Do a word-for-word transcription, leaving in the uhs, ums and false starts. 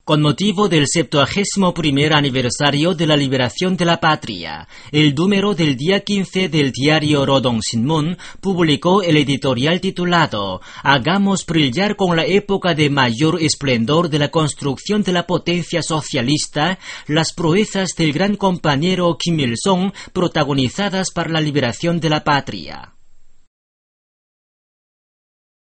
Con motivo del septuagésimo primer aniversario de la liberación de la patria, el número del día quince del diario Rodong Sinmun publicó el editorial titulado «Hagamos brillar con la época de mayor esplendor de la construcción de la potencia socialista las proezas del gran compañero Kim Il-sung protagonizadas para la liberación de la patria».